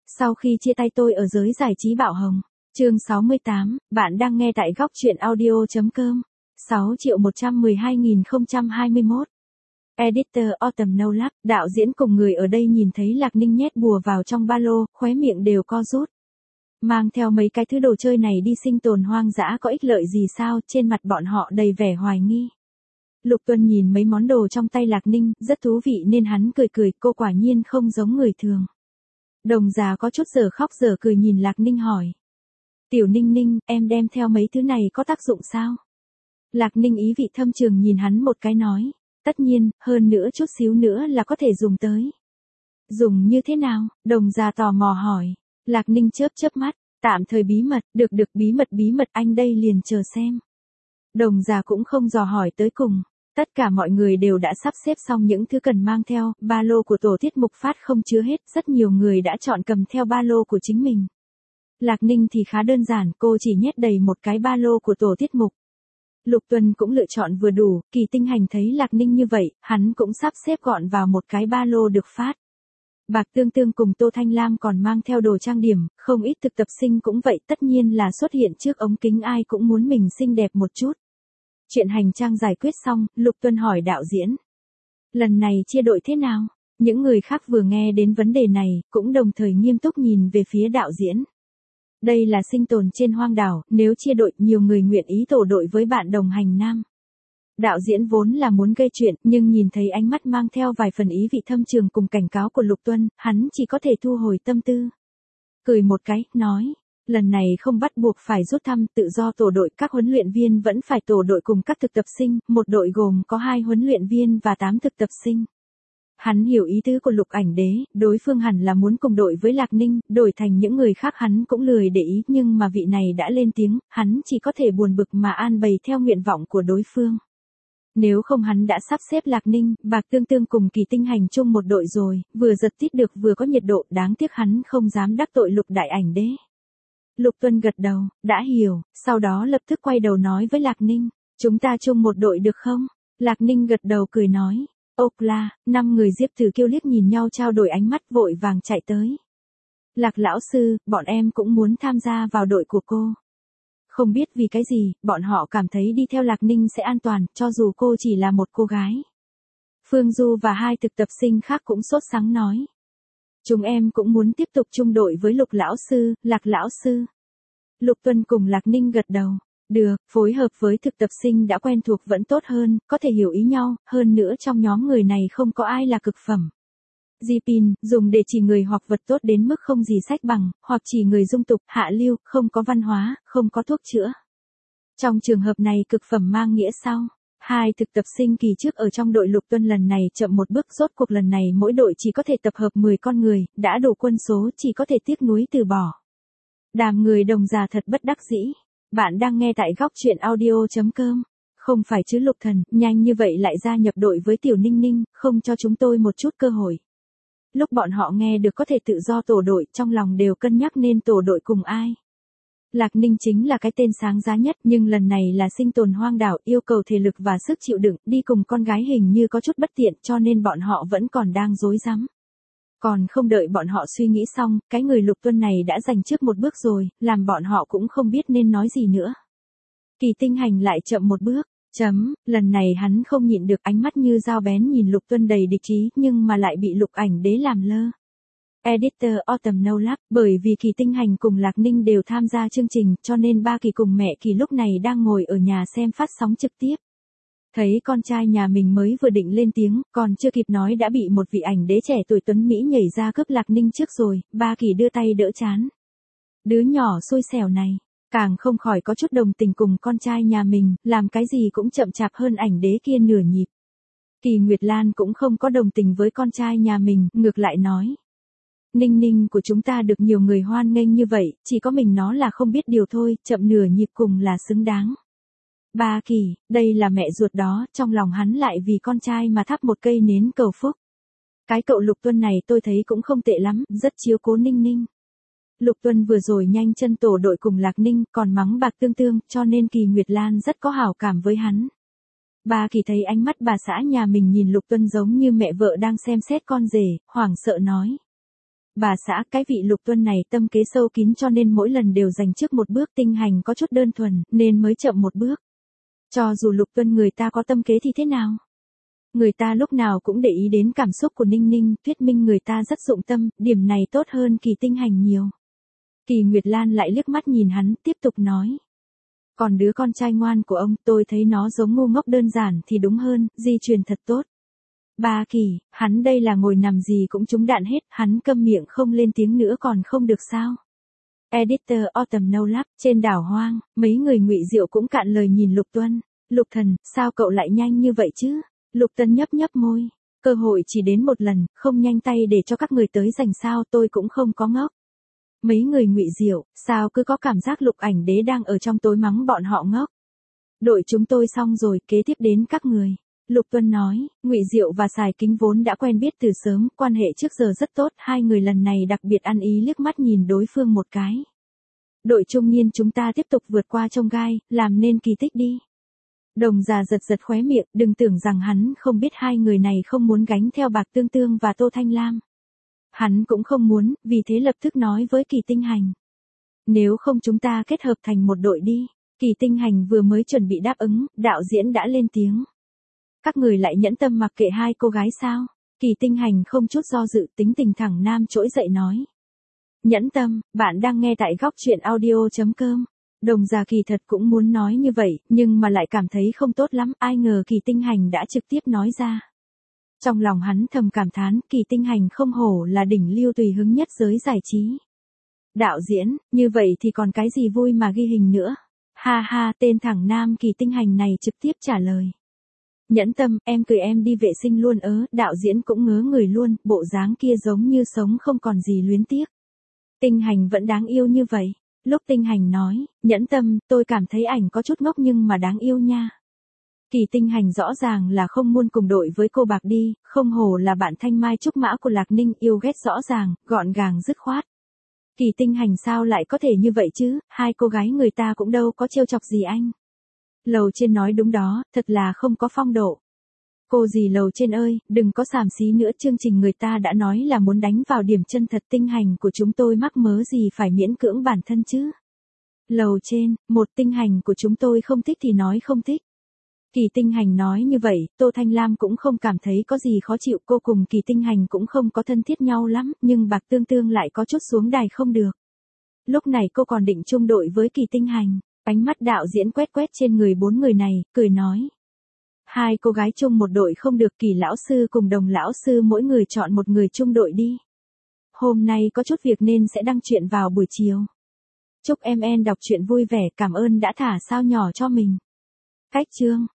Sau khi chia tay tôi ở giới giải trí bạo hồng. Chương 68, bạn đang nghe tại góc truyện audio.com. 6.112.021. Editor Autumn No Lab, đạo diễn cùng người ở đây nhìn thấy Lạc Ninh nhét bùa vào trong ba lô, khóe miệng đều co rút. Mang theo mấy cái thứ đồ chơi này đi sinh tồn hoang dã có ích lợi gì sao, trên mặt bọn họ đầy vẻ hoài nghi. Lục Tuân nhìn mấy món đồ trong tay Lạc Ninh, rất thú vị nên hắn cười cười, cô quả nhiên không giống người thường. Đồng già có chút giờ khóc giờ cười nhìn Lạc Ninh hỏi. Tiểu Ninh Ninh, em đem theo mấy thứ này có tác dụng sao? Lạc Ninh ý vị thâm trường nhìn hắn một cái nói. Tất nhiên, hơn nữa chút xíu nữa là có thể dùng tới. Dùng như thế nào? Đồng già tò mò hỏi. Lạc Ninh chớp chớp mắt, tạm thời bí mật, được bí mật anh đây liền chờ xem. Đồng già cũng không dò hỏi tới cùng. Tất cả mọi người đều đã sắp xếp xong những thứ cần mang theo, ba lô của tổ tiết mục phát không chứa hết, rất nhiều người đã chọn cầm theo ba lô của chính mình. Lạc Ninh thì khá đơn giản, cô chỉ nhét đầy một cái ba lô của tổ tiết mục. Lục Tuân cũng lựa chọn vừa đủ, Kỳ Tinh Hành thấy Lạc Ninh như vậy, hắn cũng sắp xếp gọn vào một cái ba lô được phát. Bạc Tương Tương cùng Tô Thanh Lam còn mang theo đồ trang điểm, không ít thực tập sinh cũng vậy, tất nhiên là xuất hiện trước ống kính ai cũng muốn mình xinh đẹp một chút. Chuyện hành trang giải quyết xong, Lục Tuân hỏi đạo diễn. Lần này chia đội thế nào? Những người khác vừa nghe đến vấn đề này, cũng đồng thời nghiêm túc nhìn về phía đạo diễn. Đây là sinh tồn trên hoang đảo, nếu chia đội nhiều người nguyện ý tổ đội với bạn đồng hành nam. Đạo diễn vốn là muốn gây chuyện, nhưng nhìn thấy ánh mắt mang theo vài phần ý vị thâm trường cùng cảnh cáo của Lục Tuân, hắn chỉ có thể thu hồi tâm tư. Cười một cái, nói. Lần này không bắt buộc phải rút thăm, tự do tổ đội, các huấn luyện viên vẫn phải tổ đội cùng các thực tập sinh, một đội gồm có 2 huấn luyện viên và 8 thực tập sinh. Hắn hiểu ý tứ của Lục Ảnh Đế, đối phương hẳn là muốn cùng đội với Lạc Ninh, đổi thành những người khác hắn cũng lười để ý, nhưng mà vị này đã lên tiếng, hắn chỉ có thể buồn bực mà an bày theo nguyện vọng của đối phương. Nếu không hắn đã sắp xếp Lạc Ninh, Bạc Tương Tương cùng Kỳ Tinh Hành chung một đội rồi, vừa giật tít được vừa có nhiệt độ, đáng tiếc hắn không dám đắc tội Lục Đại Ảnh Đế. Lục Tuân gật đầu, đã hiểu, sau đó lập tức quay đầu nói với Lạc Ninh, chúng ta chung một đội được không? Lạc Ninh gật đầu cười nói, ốc la, 5 người Diệp Tử Kiêu liếc nhìn nhau trao đổi ánh mắt vội vàng chạy tới. Lạc lão sư, bọn em cũng muốn tham gia vào đội của cô. Không biết vì cái gì, bọn họ cảm thấy đi theo Lạc Ninh sẽ an toàn, cho dù cô chỉ là một cô gái. Phương Du và 2 thực tập sinh khác cũng sốt sắng nói. Chúng em cũng muốn tiếp tục chung đội với Lục lão sư, Lạc lão sư. Lục Tuân cùng Lạc Ninh gật đầu. Được, phối hợp với thực tập sinh đã quen thuộc vẫn tốt hơn, có thể hiểu ý nhau, hơn nữa trong nhóm người này không có ai là cực phẩm. Jipin, dùng để chỉ người hoặc vật tốt đến mức không gì sách bằng, hoặc chỉ người dung tục, hạ lưu, không có văn hóa, không có thuốc chữa. Trong trường hợp này cực phẩm mang nghĩa sau. 2 thực tập sinh kỳ trước ở trong đội Lục Tuân lần này chậm một bước, rốt cuộc lần này mỗi đội chỉ có thể tập hợp 10 con người, đã đủ quân số chỉ có thể tiếc nuối từ bỏ. Đàm người đồng già thật bất đắc dĩ. Bạn đang nghe tại góc truyện audio.com. Không phải chứ Lục thần, nhanh như vậy lại gia nhập đội với Tiểu Ninh Ninh, không cho chúng tôi một chút cơ hội. Lúc bọn họ nghe được có thể tự do tổ đội, trong lòng đều cân nhắc nên tổ đội cùng ai. Lạc Ninh chính là cái tên sáng giá nhất, nhưng lần này là sinh tồn hoang đảo, yêu cầu thể lực và sức chịu đựng, đi cùng con gái hình như có chút bất tiện, cho nên bọn họ vẫn còn đang rối rắm. Còn không đợi bọn họ suy nghĩ xong, cái người Lục Tuân này đã giành trước một bước rồi, làm bọn họ cũng không biết nên nói gì nữa. Kỳ Tinh Hành lại chậm một bước, lần này hắn không nhịn được, ánh mắt như dao bén nhìn Lục Tuân đầy địch ý, nhưng mà lại bị Lục Ảnh Đế làm lơ. Editor Autumn No Lab, bởi vì Kỳ Tinh Hành cùng Lạc Ninh đều tham gia chương trình, cho nên ba Kỳ cùng mẹ Kỳ lúc này đang ngồi ở nhà xem phát sóng trực tiếp. Thấy con trai nhà mình mới vừa định lên tiếng, còn chưa kịp nói đã bị một vị ảnh đế trẻ tuổi tuấn Mỹ nhảy ra cướp Lạc Ninh trước rồi, ba Kỳ đưa tay đỡ chán. Đứa nhỏ xui xẻo này, càng không khỏi có chút đồng tình cùng con trai nhà mình, làm cái gì cũng chậm chạp hơn ảnh đế kia nửa nhịp. Kỳ Nguyệt Lan cũng không có đồng tình với con trai nhà mình, ngược lại nói. Ninh Ninh của chúng ta được nhiều người hoan nghênh như vậy, chỉ có mình nó là không biết điều thôi, chậm nửa nhịp cùng là xứng đáng. Ba Kỳ, đây là mẹ ruột đó, trong lòng hắn lại vì con trai mà thắp một cây nến cầu phúc. Cái cậu Lục Tuân này tôi thấy cũng không tệ lắm, rất chiếu cố Ninh Ninh. Lục Tuân vừa rồi nhanh chân tổ đội cùng Lạc Ninh, còn mắng Bạc Tương Tương, cho nên Kỳ Nguyệt Lan rất có hảo cảm với hắn. Ba Kỳ thấy ánh mắt bà xã nhà mình nhìn Lục Tuân giống như mẹ vợ đang xem xét con rể, hoảng sợ nói. bà xã, cái vị Lục Tuân này tâm kế sâu kín cho nên mỗi lần đều giành trước một bước, Tinh Hành có chút đơn thuần, nên mới chậm một bước. Cho dù Lục Tuân người ta có tâm kế thì thế nào? Người ta lúc nào cũng để ý đến cảm xúc của Ninh Ninh, thuyết minh người ta rất dụng tâm, điểm này tốt hơn Kỳ Tinh Hành nhiều. Kỳ Nguyệt Lan lại liếc mắt nhìn hắn, tiếp tục nói. Còn đứa con trai ngoan của ông, tôi thấy nó giống ngu ngốc đơn giản thì đúng hơn, di truyền thật tốt. Ba Kỳ, hắn đây là ngồi nằm gì cũng trúng đạn hết, hắn câm miệng không lên tiếng nữa còn không được sao? Editor Autumn No Lab, trên đảo hoang, mấy người Ngụy Diệu cũng cạn lời nhìn Lục Tuân. Lục thần, sao cậu lại nhanh như vậy chứ? Lục Tuân nhấp nhấp môi. Cơ hội chỉ đến một lần, không nhanh tay để cho các người tới giành sao, tôi cũng không có ngốc. Mấy người Ngụy Diệu, sao cứ có cảm giác Lục Ảnh Đế đang ở trong tối mắng bọn họ ngốc. Đội chúng tôi xong rồi, kế tiếp đến các người. Lục Tuân nói, Ngụy Diệu và Sài Kính vốn đã quen biết từ sớm, quan hệ trước giờ rất tốt, hai người lần này đặc biệt ăn ý liếc mắt nhìn đối phương một cái. Đội trung niên chúng ta tiếp tục vượt qua chông gai, làm nên kỳ tích đi. Đồng già giật giật khóe miệng, đừng tưởng rằng hắn không biết hai người này không muốn gánh theo Bạc Tương Tương và Tô Thanh Lam. Hắn cũng không muốn, vì thế lập tức nói với Kỳ Tinh Hành. Nếu không chúng ta kết hợp thành một đội đi. Kỳ Tinh Hành vừa mới chuẩn bị đáp ứng, đạo diễn đã lên tiếng. Các người lại nhẫn tâm mặc kệ hai cô gái sao? Kỳ Tinh Hành không chút do dự, tính tình thẳng nam trỗi dậy nói. Nhẫn tâm, bạn đang nghe tại góc truyện audio.com. Đồng già kỳ thật cũng muốn nói như vậy, nhưng mà lại cảm thấy không tốt lắm, ai ngờ Kỳ Tinh Hành đã trực tiếp nói ra. Trong lòng hắn thầm cảm thán, Kỳ Tinh Hành không hổ là đỉnh lưu tùy hứng nhất giới giải trí. Đạo diễn, như vậy thì còn cái gì vui mà ghi hình nữa? Ha ha, tên thẳng nam Kỳ Tinh Hành này trực tiếp trả lời. Nhẫn tâm, em cười em đi vệ sinh luôn đạo diễn cũng ngớ người luôn, bộ dáng kia giống như sống không còn gì luyến tiếc. Tinh Hành vẫn đáng yêu như vậy. Lúc Tinh Hành nói, nhẫn tâm, tôi cảm thấy ảnh có chút ngốc nhưng mà đáng yêu nha. Kỳ Tinh Hành rõ ràng là không muốn cùng đội với cô Bạc đi, không hổ là bạn thanh mai trúc mã của Lạc Ninh, yêu ghét rõ ràng, gọn gàng dứt khoát. Kỳ Tinh Hành sao lại có thể như vậy chứ, hai cô gái người ta cũng đâu có trêu chọc gì anh. Lầu trên nói đúng đó, thật là không có phong độ. Cô dì Lầu trên ơi, đừng có xàm xí nữa, chương trình người ta đã nói là muốn đánh vào điểm chân thật, Tinh Hành của chúng tôi mắc mớ gì phải miễn cưỡng bản thân chứ. Lầu trên, một Tinh Hành của chúng tôi không thích thì nói không thích. Kỳ Tinh Hành nói như vậy, Tô Thanh Lam cũng không cảm thấy có gì khó chịu, cô cùng Kỳ Tinh Hành cũng không có thân thiết nhau lắm, nhưng Bạc Tương Tương lại có chút xuống đài không được. Lúc này cô còn định chung đội với Kỳ Tinh Hành, ánh mắt đạo diễn quét quét trên người bốn người này, cười nói. Hai cô gái chung một đội không được, Kỳ lão sư cùng Đồng lão sư mỗi người chọn một người chung đội đi. Hôm nay có chút việc nên sẽ đăng truyện vào buổi chiều. Chúc em đọc truyện vui vẻ, cảm ơn đã thả sao nhỏ cho mình. Cách chương